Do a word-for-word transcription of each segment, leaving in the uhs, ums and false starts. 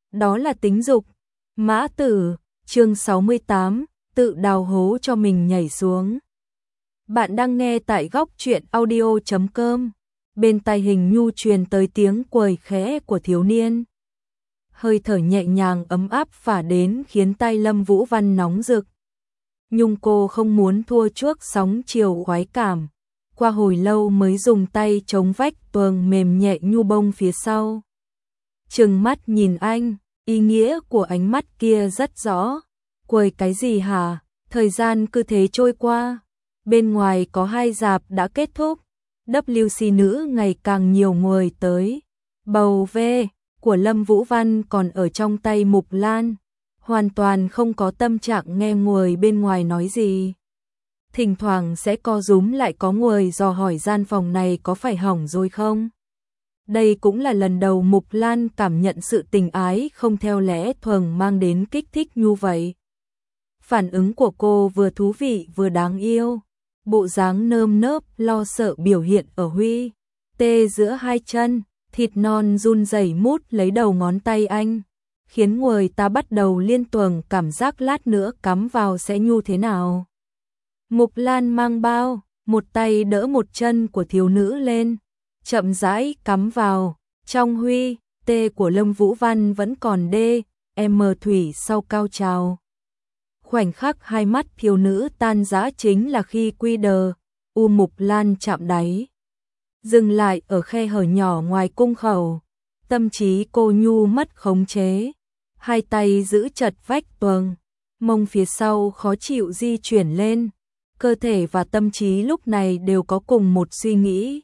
đó là tính dục. Mã Tử, chương sáu mươi tám, tự đào hố cho mình nhảy xuống. Bạn đang nghe tại góc truyện audio chấm com. Bên tai Hình Nhu truyền tới tiếng quầy khẽ của thiếu niên. Hơi thở nhẹ nhàng ấm áp phả đến khiến tay Lâm Vũ Văn nóng rực. Nhưng cô không muốn thua trước sóng chiều khoái cảm. Qua hồi lâu mới dùng tay chống vách tường mềm nhẹ nhu bông phía sau. Trừng mắt nhìn anh, ý nghĩa của ánh mắt kia rất rõ. Quầy cái gì hả? Thời gian cứ thế trôi qua. Bên ngoài có hai rạp đã kết thúc. vê xê nữ ngày càng nhiều người tới. Bầu về của Lâm Vũ Văn còn ở trong tay Mục Lan. Hoàn toàn không có tâm trạng nghe người bên ngoài nói gì. Thỉnh thoảng sẽ co rúm lại có người dò hỏi gian phòng này có phải hỏng rồi không. Đây cũng là lần đầu Mục Lan cảm nhận sự tình ái không theo lẽ thường mang đến kích thích như vậy. Phản ứng của cô vừa thú vị vừa đáng yêu. Bộ dáng nơm nớp lo sợ biểu hiện ở Huy tê giữa hai chân, thịt non run rẩy mút lấy đầu ngón tay anh, khiến người ta bắt đầu liên tưởng cảm giác lát nữa cắm vào sẽ như thế nào. Mục Lan mang bao, một tay đỡ một chân của thiếu nữ lên, chậm rãi cắm vào. Trong Huy tê của Lâm Vũ Văn vẫn còn đê em thủy sau cao trào. Khoảnh khắc hai mắt thiếu nữ tan rã chính là khi quy đờ u Mục Lan chạm đáy, dừng lại ở khe hở nhỏ ngoài cung khẩu. Tâm trí cô nhu mất khống chế, hai tay giữ chặt vách tường, mông phía sau khó chịu di chuyển lên. Cơ thể và tâm trí lúc này đều có cùng một suy nghĩ.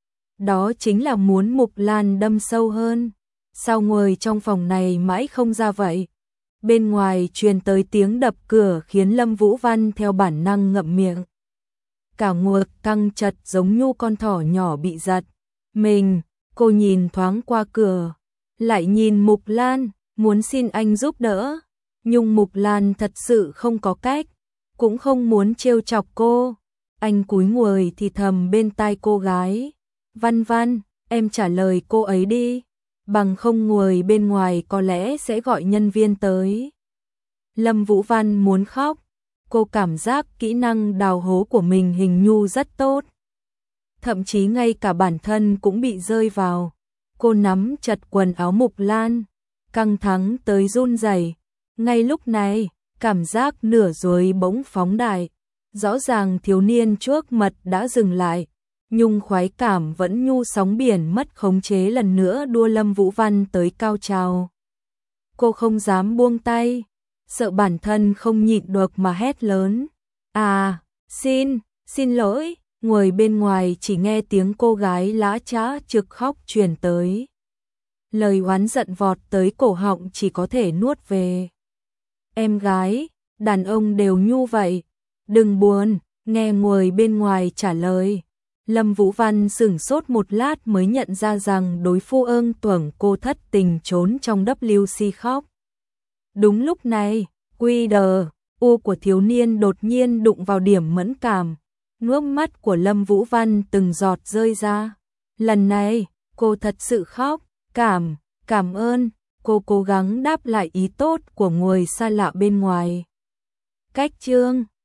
Đó chính là muốn Mục Lan đâm sâu hơn. Sao người trong phòng này mãi không ra vậy? Bên ngoài truyền tới tiếng đập cửa khiến Lâm Vũ Văn theo bản năng ngậm miệng. Cả người căng chặt giống như con thỏ nhỏ bị giật. Mình, cô nhìn thoáng qua cửa, lại nhìn Mục Lan, muốn xin anh giúp đỡ. Nhưng Mục Lan thật sự không có cách, cũng không muốn trêu chọc cô. Anh cúi người thì thầm bên tai cô gái. Văn Văn, em trả lời cô ấy đi. Bằng không người bên ngoài có lẽ sẽ gọi nhân viên tới. Lâm Vũ Văn muốn khóc. Cô cảm giác kỹ năng đào hố của mình hình như rất tốt. Thậm chí ngay cả bản thân cũng bị rơi vào. Cô nắm chặt quần áo Mục Lan, căng thẳng tới run rẩy. Ngay lúc này, cảm giác nửa dối bỗng phóng đại. Rõ ràng thiếu niên trước mặt đã dừng lại, nhưng khoái cảm vẫn như sóng biển mất khống chế lần nữa đua Lâm Vũ Văn tới cao trào. Cô không dám buông tay, sợ bản thân không nhịn được mà hét lớn. À, xin, xin lỗi. Người bên ngoài chỉ nghe tiếng cô gái lã chã trực khóc truyền tới. Lời oán giận vọt tới cổ họng chỉ có thể nuốt về. Em gái, đàn ông đều như vậy. Đừng buồn, nghe người bên ngoài trả lời. Lâm Vũ Văn sửng sốt một lát mới nhận ra rằng đối phương ương tưởng cô thất tình trốn trong vê xê khóc. Đúng lúc này, quy đờ u của thiếu niên đột nhiên đụng vào điểm mẫn cảm. Nước mắt của Lâm Vũ Văn từng giọt rơi ra. Lần này, cô thật sự khóc. Cảm, cảm ơn. Cô cố gắng đáp lại ý tốt của người xa lạ bên ngoài. Cách chương